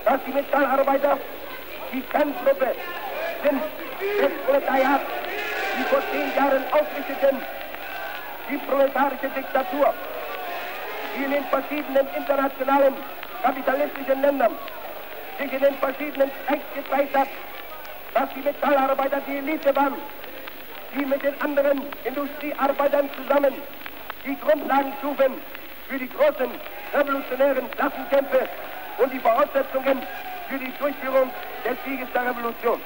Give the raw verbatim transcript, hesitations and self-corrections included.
dass die Metallarbeiter die Kerngruppe sind des Proletariats, die vor zehn Jahren ausrichteten die proletarische Diktatur, die in den verschiedenen internationalen kapitalistischen Ländern sich in den verschiedenen Streiks gezeigt hat, dass die Metallarbeiter die Elite waren, die mit den anderen Industriearbeitern zusammen die Grundlagen schufen für die großen revolutionären Klassenkämpfe und die Voraussetzungen für die Durchführung des Sieges der Revolution.